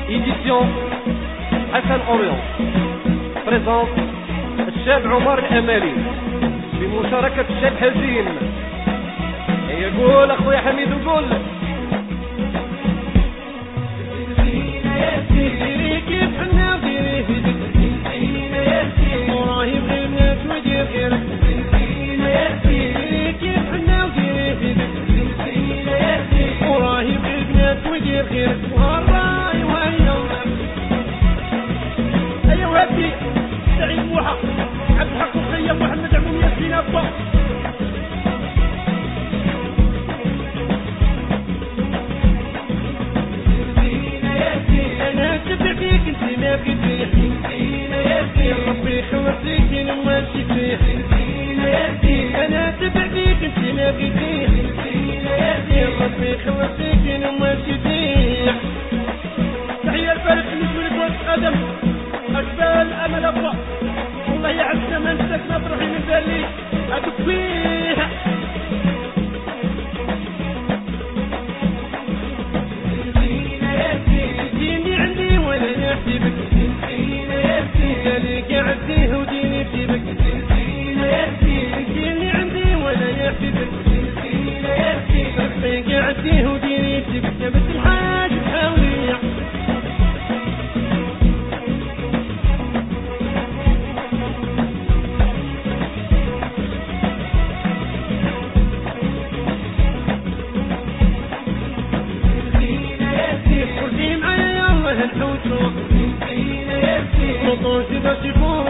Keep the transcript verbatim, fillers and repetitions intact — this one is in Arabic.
édition حسن أوريون بريزونت الشاب عمر الأمالي بمشاركة الشاب حزين. يقول أخويا حميد وقول ربي يخلصيك لما تجيك انا تبع فيك انت ما بقيتيش ربي يخلصيك لما تجيك. تحية الفارق اللي تقول لك وقت قدم اشبال امل ابا والله يعزنا ما نساك نفرحي من بالي ادك فيها جيني عندي ولا نحسبك اللي قاعد فيه وديني بجيبك جيني عندي ولا يحسبك ربي قاعد فيه وديني بجيبك يا بنت الحاج حاولي قولي معايا يلا هنحوسوا مطوش بس يفوق